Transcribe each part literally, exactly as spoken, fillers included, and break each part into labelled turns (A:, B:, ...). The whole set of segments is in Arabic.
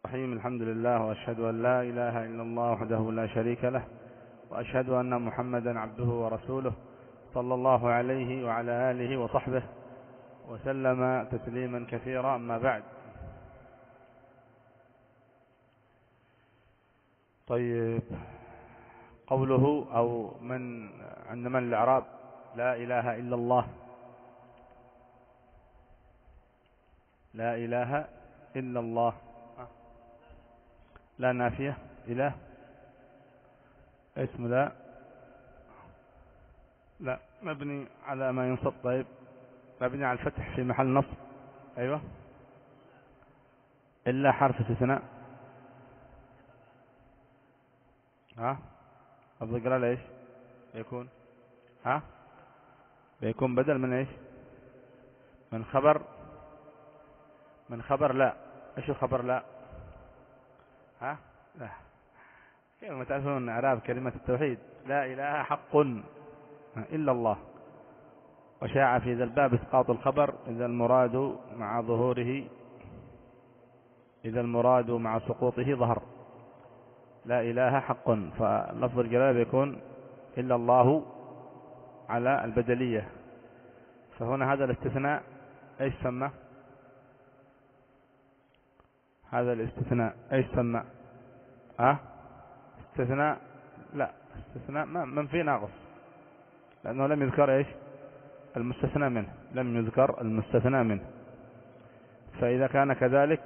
A: الرحيم. الحمد لله، وأشهد أن لا إله إلا الله وحده لا شريك له، وأشهد أن محمدا عبده ورسوله صلى الله عليه وعلى آله وصحبه وسلم تسليما كثيرا. أما بعد، طيب، قوله أو من عند من الإعراب لا إله إلا الله، لا إله إلا الله، لا نافية، إله اسم لا لا مبني على ما ينصب. طيب، مبني على الفتح في محل نصب. أيوة، إلا حرف استثناء. ها الضجرة ليش يكون ها بيكون بدل من ايش؟ من خبر من خبر لا. ايش خبر لا؟ ها لا كلمة تعرفون اعراب كلمة التوحيد. لا اله حق الا الله، وشاع في ذا الباب اسقاط الخبر اذا المراد مع ظهوره اذا المراد مع سقوطه ظهر. لا اله حق، فلفظ الجلالة يكون الا الله على البدلية. فهنا هذا الاستثناء ايش سمى؟ هذا الاستثناء ايش سمى؟ ها استثناء لا استثناء منفي ناقص، لأنه لم يذكر ايش؟ المستثنى منه، لم يذكر المستثنى منه. فإذا كان كذلك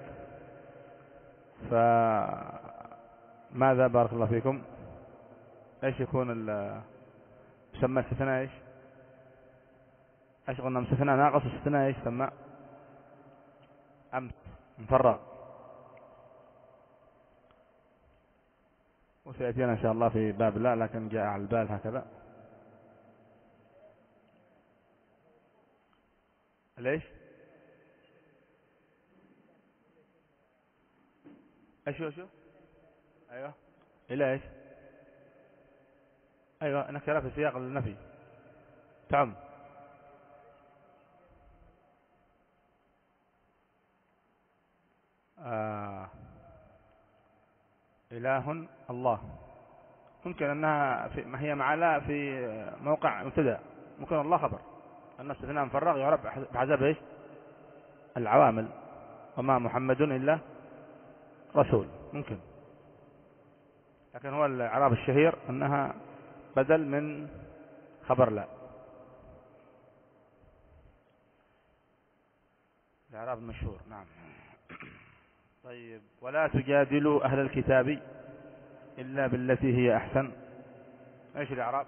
A: فماذا بارك الله فيكم ايش يكون يسمى استثناء ايش؟ ايش قلنا؟ مستثنى ناقص. استثناء ايش سمى؟ امس مفرغ. وسيأتينا ان شاء الله في باب لا، لكن جاء على البال هكذا. ليش ايش شو شو ايوه الى ايش؟ ايوه نكره في سياق النفي تعم. آه. إله الله ممكن أنها في ما هي مع لا في موقع مبتدا، ممكن الله خبر، أن استثناء مفرغ يعرب بحسب إيش؟ العوامل. وما محمد إلا رسول ممكن، لكن هو الإعراب الشهير أنها بدل من خبر لا. الإعراب المشهور. نعم. طيب، ولا تجادلوا أهل الكتاب إلا بالتي هي أحسن. ايش الإعراب؟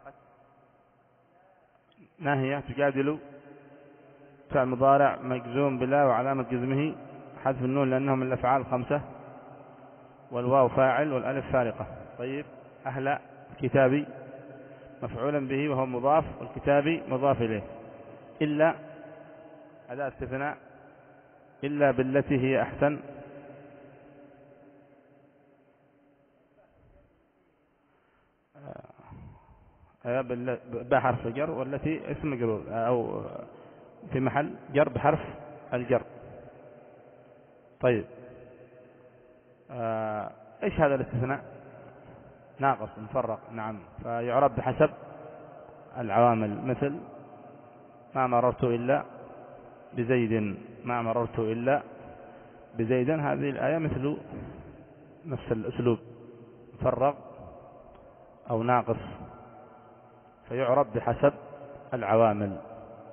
A: ناهية. تجادلوا فعل مضارع مجزوم بلا، وعلامة جزمه حذف النون لأنهم من الأفعال الخمسة، والواو فاعل والألف فارقة. طيب، أهل الكتاب مفعولا به وهو مضاف، والكتاب مضاف إليه. إلا أداة استثناء. إلا بالتي هي أحسن. بحرف جر، والتي اسم مجرور أو في محل جر بحرف الجر. طيب، ايش هذا الاستثناء؟ ناقص مفرغ. نعم، فيعرب بحسب العوامل، مثل ما مررت إلا بزيد، ما مررت إلا بزيد. هذه الآية مثل نفس الأسلوب، مفرغ أو ناقص، فيعرب بحسب العوامل.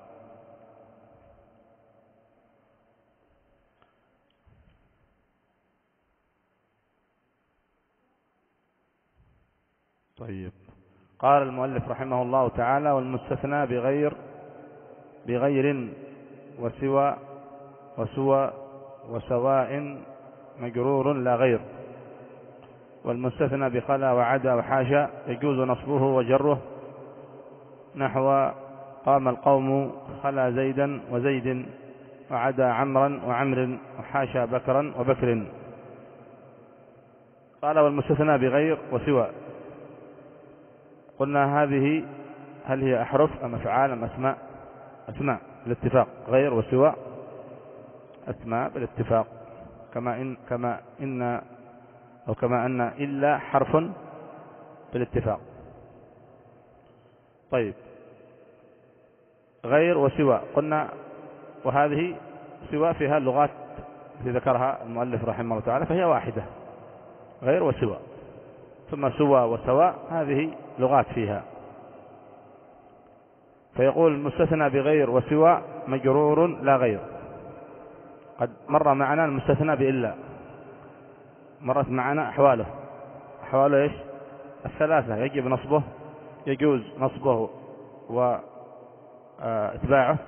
A: طيب، قال المؤلف رحمه الله تعالى: والمستثنى بغير بغير وسوى وسوى وسواء مجرور لا غير. والمستثنى بخلا وعدا وحاشا يجوز نصبه وجره، نحو قام القوم خلا زيدا وزيد، وعدا عمرا وعمر، وحاشا بكرا وبكر. قال: والمستثنى بغير وسوى. قلنا هذه هل هي أحرف أم أفعال أم أسماء؟ أسماء بالاتفاق. غير وسوى أسماء بالاتفاق، كما إن كما إن أو كما أن إلا حرف بالاتفاق. طيب، غير وسوى قلنا، وهذه سوى فيها اللغات التي ذكرها المؤلف رحمه الله تعالى فهي واحدة، غير وسوى. ثم سوى وسواء هذه لغات فيها. فيقول المستثنى بغير وسوى مجرور لا غير. قد مر معنا المستثنى بإلا، مرت معنا أحواله. أحواله إيش؟ الثلاثة، يجب نصبه، يجوز نصبه واتباعه،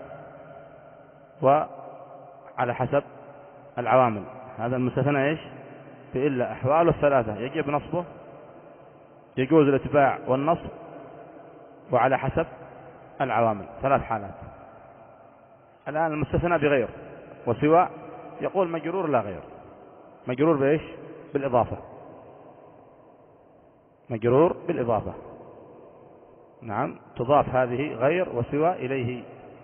A: وعلى حسب العوامل. هذا المستثنى إيش؟ بإلا، أحواله الثلاثة، يجب نصبه، يجوز الاتباع والنصب، وعلى حسب العوامل، ثلاث حالات. الآن المستثنى بغير وسوى يقول مجرور لا غير. مجرور بإيش؟ بالإضافة. مجرور بالإضافة، نعم، تضاف هذه غير وسوى إليه،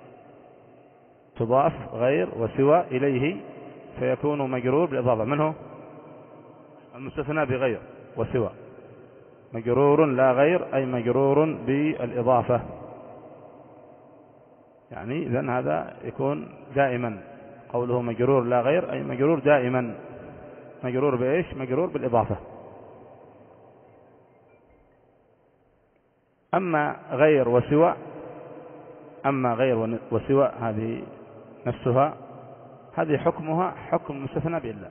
A: تضاف غير وسوى إليه فيكون مجرور بالإضافة. منه المستثنى بغير وسوى مجرور لا غير، أي مجرور بالإضافة. يعني إذن هذا يكون دائما، قوله مجرور لا غير أي مجرور دائما. مجرور بإيش؟ مجرور بالإضافة. أما غير وسوى، أما غير وسوى هذه نفسها، هذه حكمها حكم المستثنى بإلا.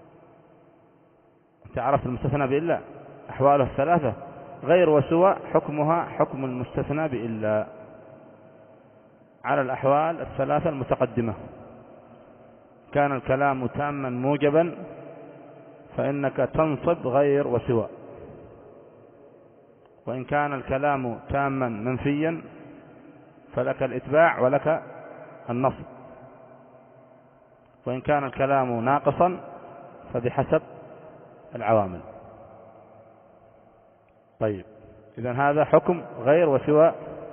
A: أنت عرفت المستثنى بإلا أحواله الثلاثة. غير وسوى حكمها حكم المستثنى بإلا على الأحوال الثلاثة المتقدمة. كان الكلام تاما موجبا فإنك تنصب غير وسوى، وإن كان الكلام تاما منفيا فلك الإتباع ولك النصب، وإن كان الكلام ناقصا فبحسب العوامل. طيب، إذن هذا حكم غير وسوى،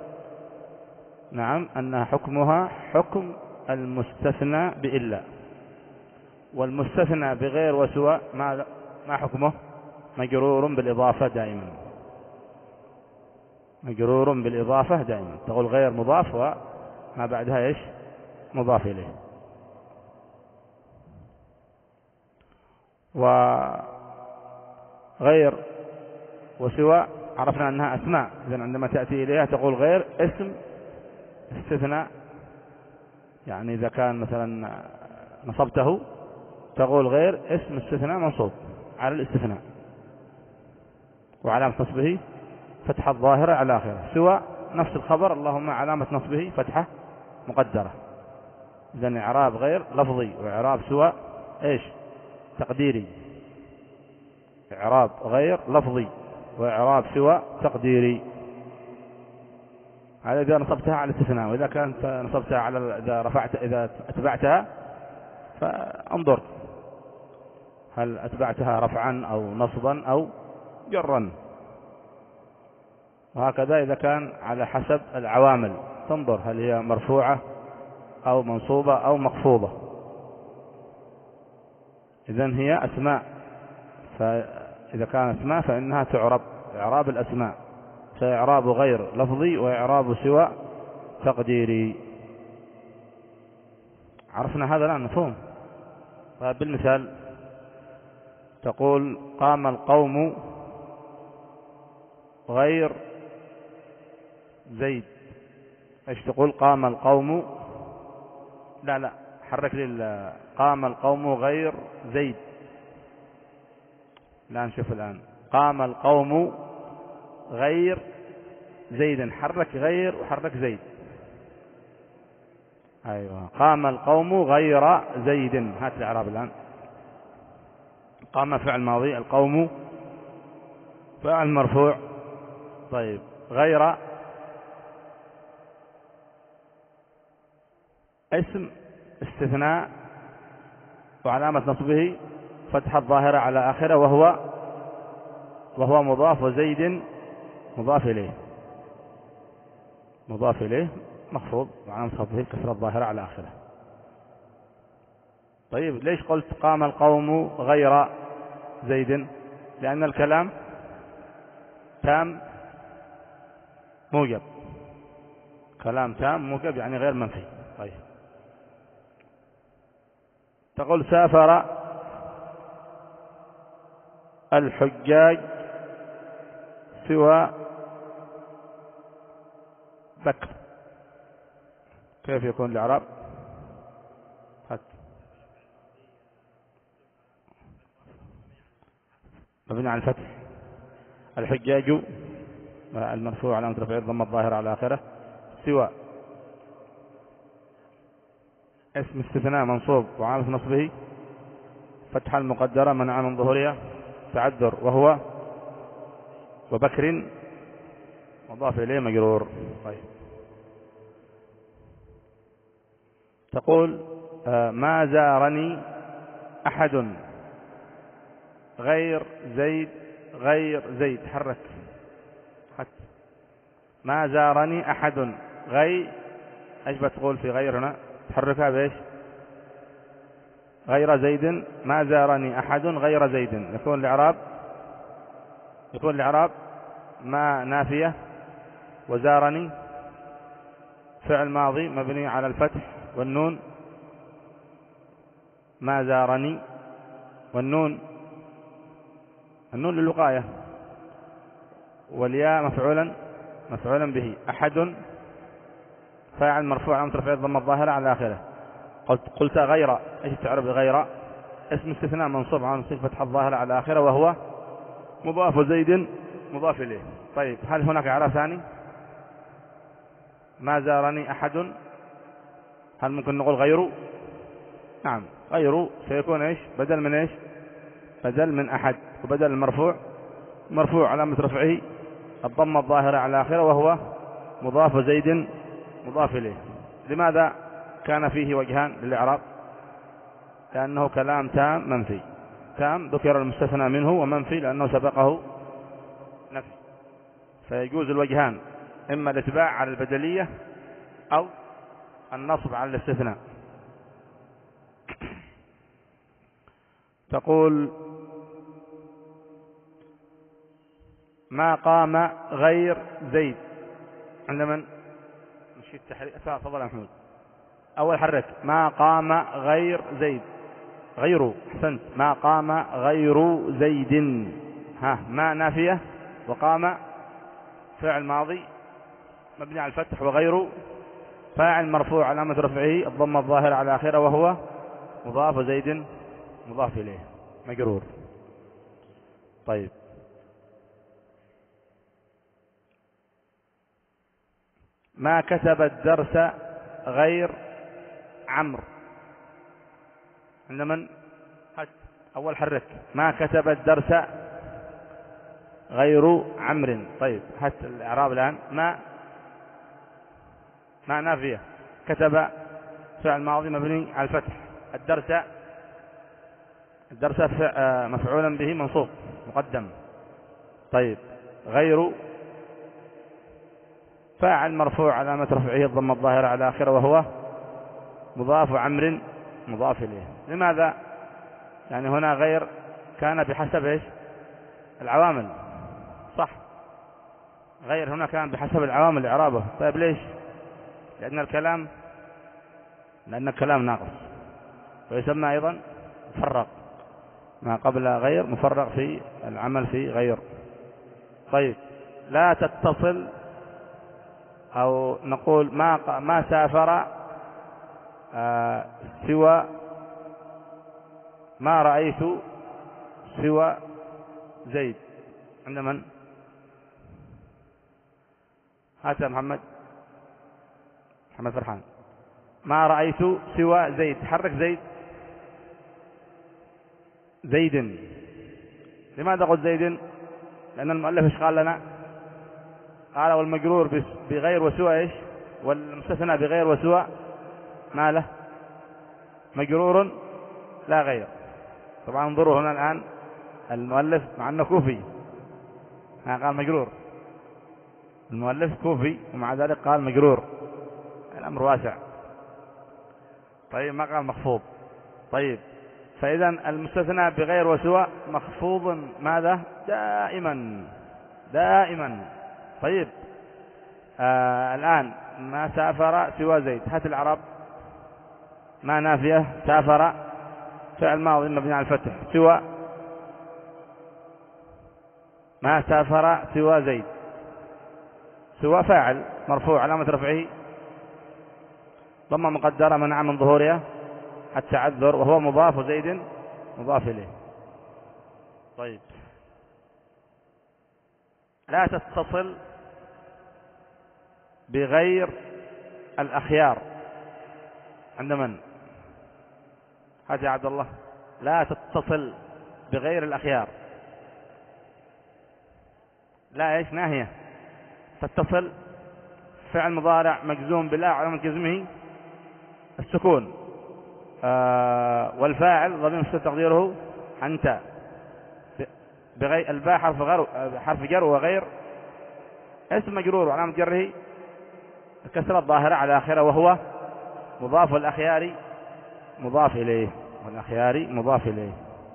A: نعم، أنها حكمها حكم المستثنى بإلا. والمستثنى بغير وسوى ما ما حكمه؟ مجرور بالإضافة دائما. مجرور بالإضافة دائما، تقول غير مضاف وما بعدها إيش؟ مضاف إليه. وغير وسوى عرفنا أنها أسماء، إذن عندما تأتي إليها تقول غير اسم استثناء. يعني إذا كان مثلا نصبته تقول غير اسم استثناء منصوب على الاستثناء، وعلامة نصبه فتحة الظاهرة على آخره. سوى نفس الخبر، اللهم علامة نصبه فتحة مقدرة. إذن إعراب غير لفظي، وإعراب سوى إيش؟ تقديري. إعراب غير لفظي وإعراب سوى تقديري. هذا إذا نصبتها على الاستثناء، وإذا كانت نصبتها على إذا رفعت إذا أتبعتها فانظر هل أتبعتها رفعا أو نصبا أو جرا. وهكذا إذا كان على حسب العوامل تنظر هل هي مرفوعة أو منصوبة أو مخفوضة. إذن هي أسماء، فإذا كانت أسماء فإنها تعرب إعراب الأسماء، فإعراب غير لفظي وإعراب سوى تقديري. عرفنا هذا الآن مفهوم. بالمثال تقول قام القوم غير زيد. ايش تقول؟ قام القوم، لا لا حرك لي، قام القوم غير زيد. لا نشوف الآن، قام القوم غير زيد، حرك غير وحرك زيد. أيوة، قام القوم غير زيد. هات الإعراب الآن. قام فعل ماضي، القوم فعل مرفوع. طيب، غير اسم استثناء وعلامة نصبه فتحة الظاهرة على آخره، وهو وهو مضاف، وزيد مضاف إليه. مضاف إليه مخفوض وعلامة خفضه الكسرة الظاهرة على آخره. طيب ليش قلت قام القوم غير زيد؟ لأن الكلام تام موجب، كلام تام موجب يعني غير منفي. طيب تقول سافر الحجاج سوى بكر، كيف يكون الإعراب؟ مبني على الفتح. الحجاج المرفوع علامة رفعه الضمة الظاهرة على آخره، سوى اسم استثناء منصوب وعامل نصبه فتحة المقدرة منع من ظهورها تعذر، وهو وبكر مضاف إليه مجرور. طيب تقول آه ما زارني أحد غير زيد غير زيد، حرك حتى ما زارني أحد غير، ايش بتقول في غير هنا؟ تحركها بايش؟ غير زيد. ما زارني أحد غير زيد، يكون الإعراب يكون الإعراب ما نافية، وزارني فعل ماضي مبني على الفتح، والنون ما زارني، والنون النون للوقاية، والياء مفعولا مفعولا به، أحد فاعل مرفوع علامة رفعه الضمة الظاهرة على آخره. قلت قلت غير، ايش تعرف غير؟ اسم استثناء منصوب على فتحة الظاهرة على آخره، وهو مضاف، زيد مضاف إليه. طيب هل هناك إعراب ثاني؟ ما زارني أحد، هل ممكن نقول غيره؟ نعم غيره سيكون ايش؟ بدل من ايش؟ بدل من أحد، وبدل المرفوع مرفوع علامة رفعه الضمة الظاهرة على آخره، وهو مضاف، زيد مضاف إليه. لماذا كان فيه وجهان للإعراب؟ لأنه كلام تام منفي، تام ذكر المستثنى منه، ومنفي لأنه سبقه نفي، فيجوز الوجهان، إما الاتباع على البدلية أو النصب على الاستثناء. تقول ما قام غير زيد، عندما مشيت تحريك تفضل يا محمود. أول حرك ما قام غير زيد، غيره، أحسنت، ما قام غير زيد، ها ما نافية، وقام فعل ماضي مبني على الفتح، وغيره فاعل مرفوع علامة رفعه الضمة الظاهرة على آخره، وهو مضاف، زيد مضاف إليه مجرور. طيب ما كتب الدرس غير عمرو، عند من؟ أول حرك ما كتب الدرس غير عمرو. طيب هات الإعراب الآن. ما ما نافية، كتب فعل ماضي مبني على الفتح، الدرس الدرس مفعولا به منصوب مقدم. طيب غير فاعل مرفوع علامة رفعه الضمة الظاهرة على آخره، وهو مضاف، عمرو مضاف إليه. لماذا؟ يعني هنا غير كان بحسب ايش؟ العوامل، صح، غير هنا كان بحسب العوامل إعرابه. طيب ليش؟ لأن الكلام لأن الكلام ناقص، ويسمى أيضا مفرق، ما قبل غير مفرق في العمل في غير. طيب لا تتصل، أو نقول ما ما سافر آه سوى ما رأيت سوى زيد، عند من؟ هات يا محمد محمد فرحان. ما رأيت سوى زيد، حرك زيد، زيد. لماذا قلت زيد؟ لأن المؤلف ايش قال لنا؟ قال والمجرور بغير وسوى ايش؟ والمستثنى بغير وسوى ما له؟ مجرور لا غير. طبعا انظروا هنا الآن المؤلف مع أنه كوفي قال مجرور، المؤلف كوفي ومع ذلك قال مجرور، الأمر واسع. طيب ما قال مخفوض. طيب، فإذا المستثنى بغير وسوى مخفوض ماذا؟ دائما دائما. طيب، آه الآن ما سافر سوى زيد، هات العرب ما نافية، سافر فعل ماضي مبني على الفتح، سوى ما سافر سوى زيد، سوى فاعل مرفوع علامة رفعه ضمة مقدرة منع من ظهورها التعذر، وهو مضاف وزيد مضاف إليه. طيب، لا تتصل بغير الأخيار عند من؟ هات يا عبد الله. لا تتصل بغير الأخيار، لا ايش ناهية، تتصل فعل مضارع مجزوم بلا علامة جزمه السكون، آه والفاعل ضمير مستتر تقديره أنت، بغير الباء حرف غر حرف جر، وغير اسم مجرور وعلامة جره الكسرة الظاهرة على آخره، وهو مضاف، والأخيار مضاف إليه، والأخيار مضاف إليه.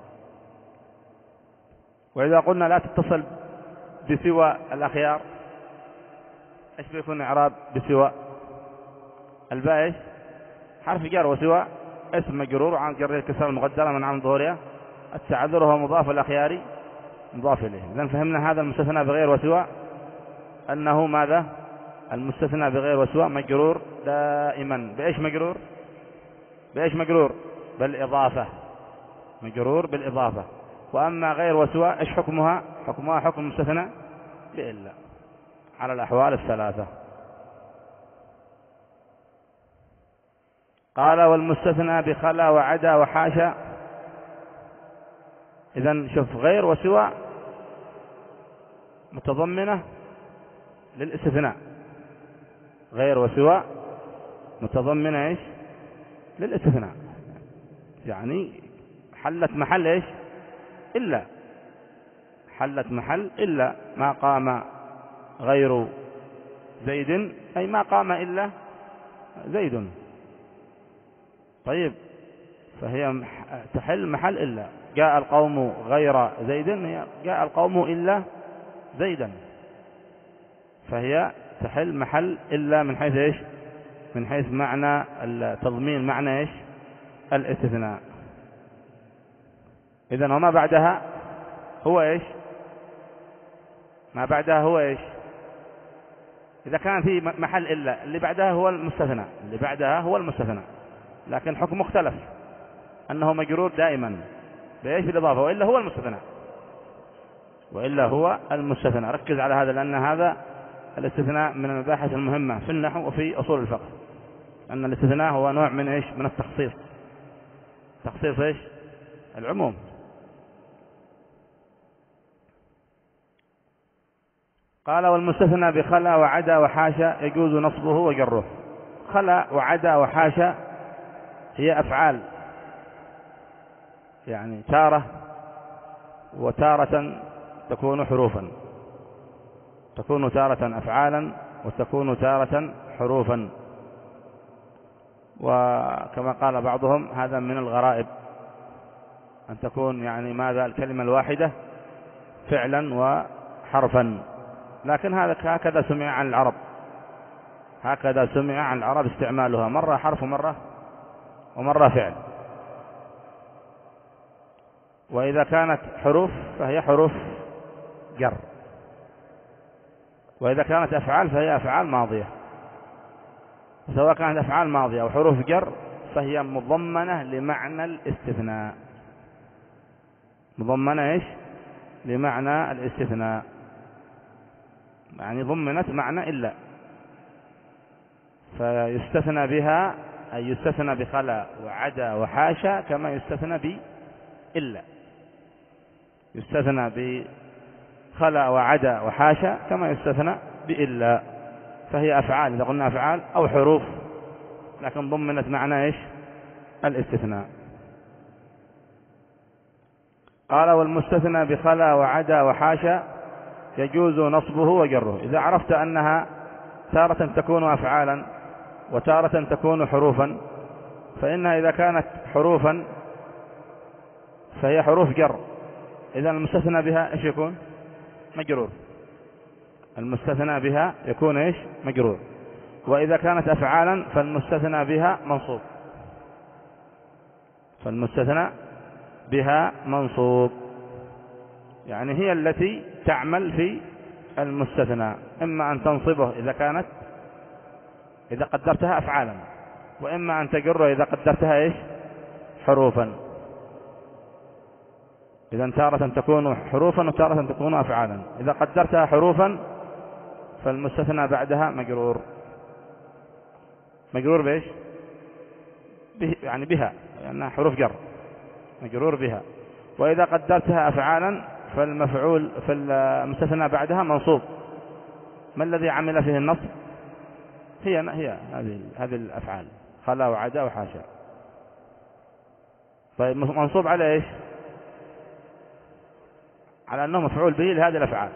A: وإذا قلنا لا تتصل بسوى الأخيار، ايش بيكون إعراب بسوى؟ الباء ايش؟ حرف جر، وسوى اسم مجرور وعلامة جره الكسرة المقدرة من عام ظهورها التعذر، وهو مضاف، والأخيار مضاف إليه. إذن فهمنا هذا المستثنى بغير وسوى أنه ماذا؟ المستثنى بغير وسوى مجرور دائما. بإيش مجرور؟ بإيش مجرور؟ بالإضافة، مجرور بالإضافة. وأما غير وسوى إيش حكمها؟ حكمها حكم المستثنى بإلا على الأحوال الثلاثة. قال والمستثنى بخلا وعدا وحاشا. إذن شوف، غير وسوى متضمنة للاستثناء، غير وسوى متضمنة ايش؟ للاستثناء، يعني حلت محل ايش؟ إلا، حلت محل إلا ما قام غير زيد، أي ما قام إلا زيد. طيب، فهي تحل محل إلا. جاء القوم غير زيد، هي جاء القوم إلا زيدا، فهي تحل محل إلا من حيث إيش؟ من حيث معنى التضمين، معنى إيش؟ الاستثناء. إذن وما بعدها هو إيش؟ ما بعدها هو إيش؟ إذا كان في محل إلا، اللي بعدها هو المستثنى، اللي بعدها هو المستثنى، لكن حكم مختلف أنه مجرور دائما بإيش؟ بالإضافة، وإلا هو المستثنى، وإلا هو المستثنى. ركز على هذا، لأن هذا الاستثناء من المباحث المهمة في النحو وفي أصول الفقه، أن الاستثناء هو نوع من إيش؟ من التخصيص، تخصيص إيش؟ العموم. قال والمستثنى بخلا وعدا وحاشا يجوز نصبه وجره. خلا وعدا وحاشا هي أفعال، يعني تارة وتارة تكون حروفا، تكون تارة أفعالا وتكون تارة حروفا. وكما قال بعضهم هذا من الغرائب، أن تكون يعني ماذا الكلمة الواحدة فعلا وحرفا، لكن هذا هكذا سمع عن العرب، هكذا سمع عن العرب استعمالها، مرة حرف ومرة ومرة فعل. وإذا كانت حروف فهي حروف جر، وإذا كانت أفعال فهي أفعال ماضية. سواء كانت أفعال ماضية أو حروف جر فهي مضمنة لمعنى الاستثناء، مضمنة إيش؟ لمعنى الاستثناء، يعني ضمنت معنى إلا، فيستثنى بها، أي يستثنى بخلا وعدا وحاشا كما يستثنى بإلا، يستثنى بخلا وعدا وحاشا كما يستثنى بإلا، فهي أفعال إذا قلنا أفعال أو حروف، لكن ضمنت معنى إيش؟ الاستثناء. قال والمستثنى بخلا وعدا وحاشا يجوز نصبه وجره. إذا عرفت أنها تارة تكون أفعالا وتارة تكون حروفا، فإنها إذا كانت حروفا فهي حروف جر. إذا المستثنى بها إيش يكون؟ مجرور. المستثنى بها يكون إيش؟ مجرور. وإذا كانت أفعالا فالمستثنى بها منصوب. فالمستثنى بها منصوب، يعني هي التي تعمل في المستثنى، إما أن تنصبه إذا كانت إذا قدرتها أفعالا، وإما أن تجره إذا قدرتها إيش؟ حروفا. إذا تارة تكون حروفا وتارة تكون أفعالا. إذا قدرتها حروفا فالمستثنى بعدها مجرور. مجرور بإيش؟ به يعني بها، لأنها حروف جر، مجرور بها. وإذا قدرتها أفعالا فالمفعول في المستثنى بعدها منصوب. ما الذي عمل فيه النصب؟ هي هي هذه هذه الأفعال، خلا وعدا وحاشا. طيب منصوب على إيش؟ على أنه مفعول به لهذه الأفعال،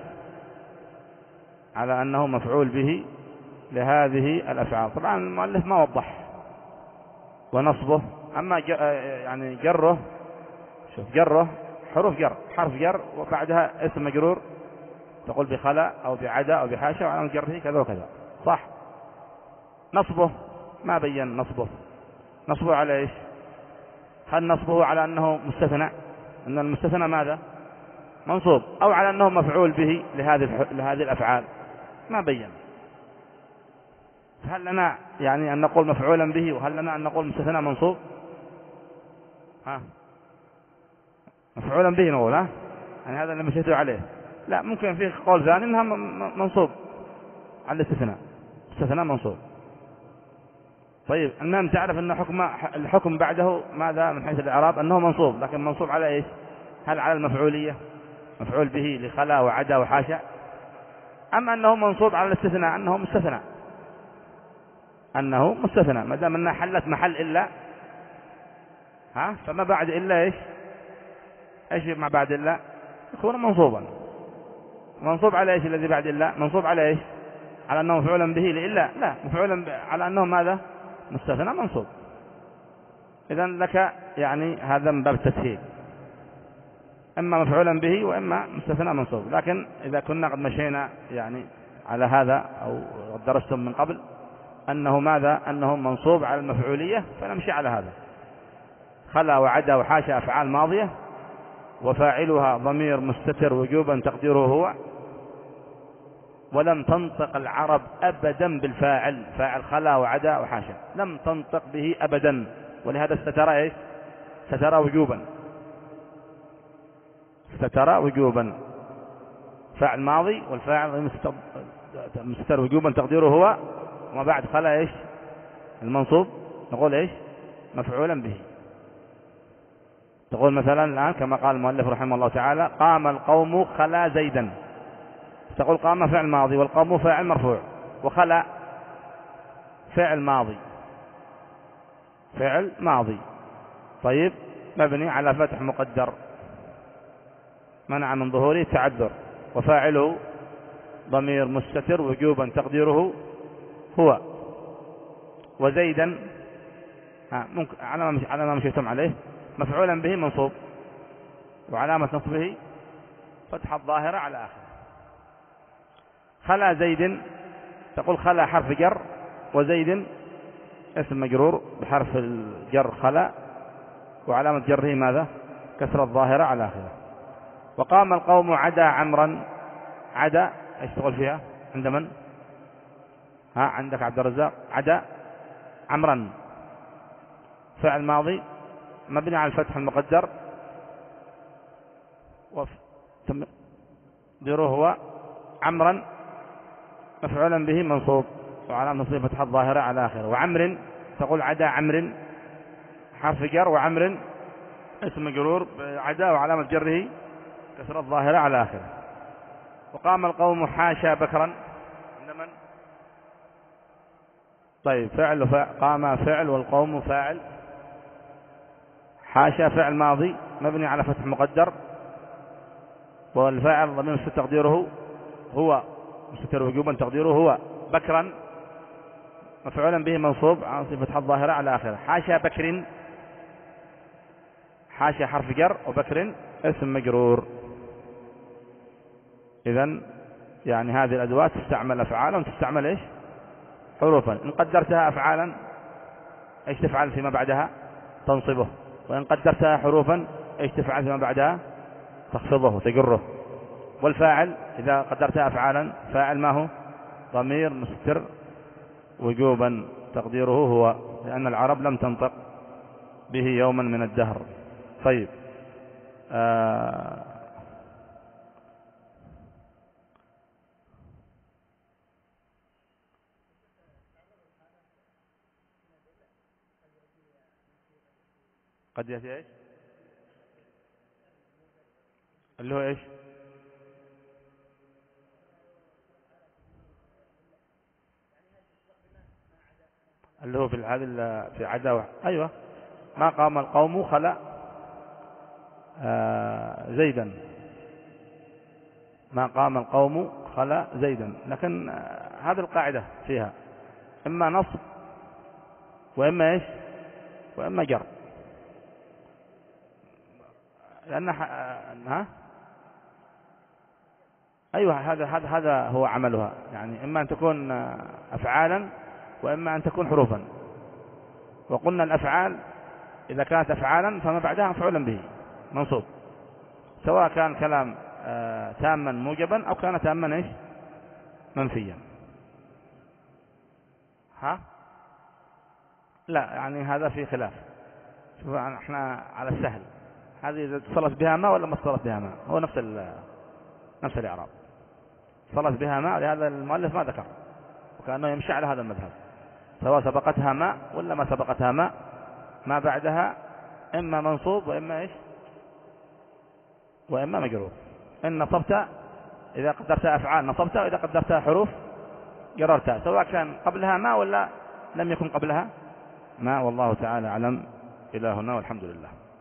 A: على أنه مفعول به لهذه الأفعال. طبعا المؤلف ما وضح. ونصبه أما يعني جره، شوف جره حروف جر، حرف جر وبعدها اسم مجرور، تقول بخلا أو بعدا أو بحاشا وعلى جره كذا وكذا، صح. نصبه ما بين نصبه. نصبه على إيش؟ هل نصبه على أنه مستثنى، أن المستثنى ماذا؟ منصوب، أو على أنه مفعول به لهذه لهذه الأفعال؟ ما بين. هل لنا يعني أن نقول مفعولا به، وهل لنا أن نقول مستثنى منصوب؟ ها مفعولا به نقول، ها يعني هذا اللي مشيتوا عليه. لا، ممكن فيه قول ثاني انها منصوب على الاستثناء، استثناء منصوب. طيب المهم تعرف ان حكم الحكم بعده ماذا من حيث الاعراب؟ انه منصوب، لكن منصوب على ايش؟ هل على المفعوليه، مفعول به لخلا وعدا وحاشا، ام انه منصوب على الاستثناء، انه مستثنى، انه مستثنى. ما دام انها حلت محل الا، ها فما بعد الا ايش؟ ايش ما بعد الا؟ يكون منصوبا. منصوب على ايش الذي بعد الا؟ منصوب على ايش؟ على انه مفعولا به لإلا؟ لا، مفعولا على انه ماذا؟ مستثنى منصوب. اذا لك يعني هذا من باب التسهيل، اما مفعولا به واما مستثنى منصوب. لكن اذا كنا قد مشينا يعني على هذا او درستم من قبل انه ماذا؟ انه منصوب على المفعوليه، فنمشي على هذا. خلا وعدا وحاشا افعال ماضيه، وفاعلها ضمير مستتر وجوبا تقديره هو. ولم تنطق العرب أبدا بالفاعل، فاعل خلا وعدا وحاشا، لم تنطق به أبدا، ولهذا استتر إيش؟ استتر وجوبا، استتر وجوبا، فاعل ماضي والفاعل مستتر وجوبا تقديره هو، وما بعد خلا إيش؟ المنصوب، نقول إيش؟ مفعولا به. تقول مثلا الآن كما قال المؤلف رحمه الله تعالى: قام القوم خلا زيدا، تقول قام فعل ماضي والقوم فاعل مرفوع، وخلا فعل ماضي، فعل ماضي طيب مبني على فتح مقدر منع من ظهوره تعذر، وفاعله ضمير مستتر وجوبا تقديره هو. وزيدا ممكن على ما مشيتم عليه مفعولا به منصوب، وعلامة نصبه فتح الظاهرة على آخره. خلا زيد، تقول خلا حرف جر، وزيد اسم مجرور بحرف الجر خلا، وعلامة جره ماذا؟ كسر الظاهرة على آخره. وقام القوم عدا عمرا، عدا ايش تقول فيها؟ عند من؟ ها عندك عبد الرزاق. عدا عمرا فعل ماضي مبني على الفتح المقدر، وتقديره هو عمرا مفعولا به منصوب، وعلامة نصبه فتح الظاهرة على آخره. وعمر، تقول عدا عمر حرف جر، وعمر اسم مجرور عدا وعلامة جره كسر الظاهرة على آخره. وقام القوم حاشا بكرا، عند من؟ طيب فعل وفعل، قام فعل والقوم فاعل، حاشا فعل ماضي مبني على فتح مقدر، والفاعل ضمير مستتر تقديره هو، مستتر وجوبا تقديره هو. بكرا مفعولا به منصوب على فتح الظاهرة على آخره. حاشا بكر، حاشية حرف جر، وبكر اسم مجرور. إذن يعني هذه الأدوات تستعمل أفعالا وتستعمل إيش؟ حروفا. إن قدرتها أفعالا إيش تفعل فيما بعدها؟ تنصبه. وإن قدرتها حروفا إيش تفعل فيما بعدها؟ تخفضه وتجره. والفاعل إذا قدرتها أفعالا، فاعل ما هو؟ ضمير مستتر وجوبا تقديره هو، لأن العرب لم تنطق به يوما من الدهر. طيب آه قد يأتي إيش؟ اللي هو إيش؟ اللي هو في العدل في عدا. أيوة، ما قام القوم خلا آه زيدا، ما قام القوم خلا زيدا. لكن آه هذه القاعدة فيها إما نصب وإما إيش؟ وإما جر. لأن ها أيوة، هذا هذا هذا هو عملها، يعني إما أن تكون أفعالا وإما أن تكون حروفا. وقلنا الأفعال إذا كانت أفعالا فما بعدها مفعولا به منصوب، سواء كان كلام آه تاما موجبا أو كان تاما إيش؟ منفيا. ها لا، يعني هذا في خلاف. شوف احنا على السهل، هذه إذا اتصلت بها ما ولا ما اتصلت بها ما، هو نفس نفس الإعراب. اتصلت بها ما، لهذا المؤلف ما ذكر، وكأنه يمشي على هذا المذهب، سواء سبقتها ما ولا ما سبقتها ما، ما بعدها إما منصوب وإما إيش؟ وإما مجرور. إن نصبت إذا قدرتها أفعال نصبت، وإذا قدرتها حروف جررتها، سواء كان قبلها ما ولا لم يكن قبلها ما. والله تعالى أعلم. إلى هنا والحمد لله.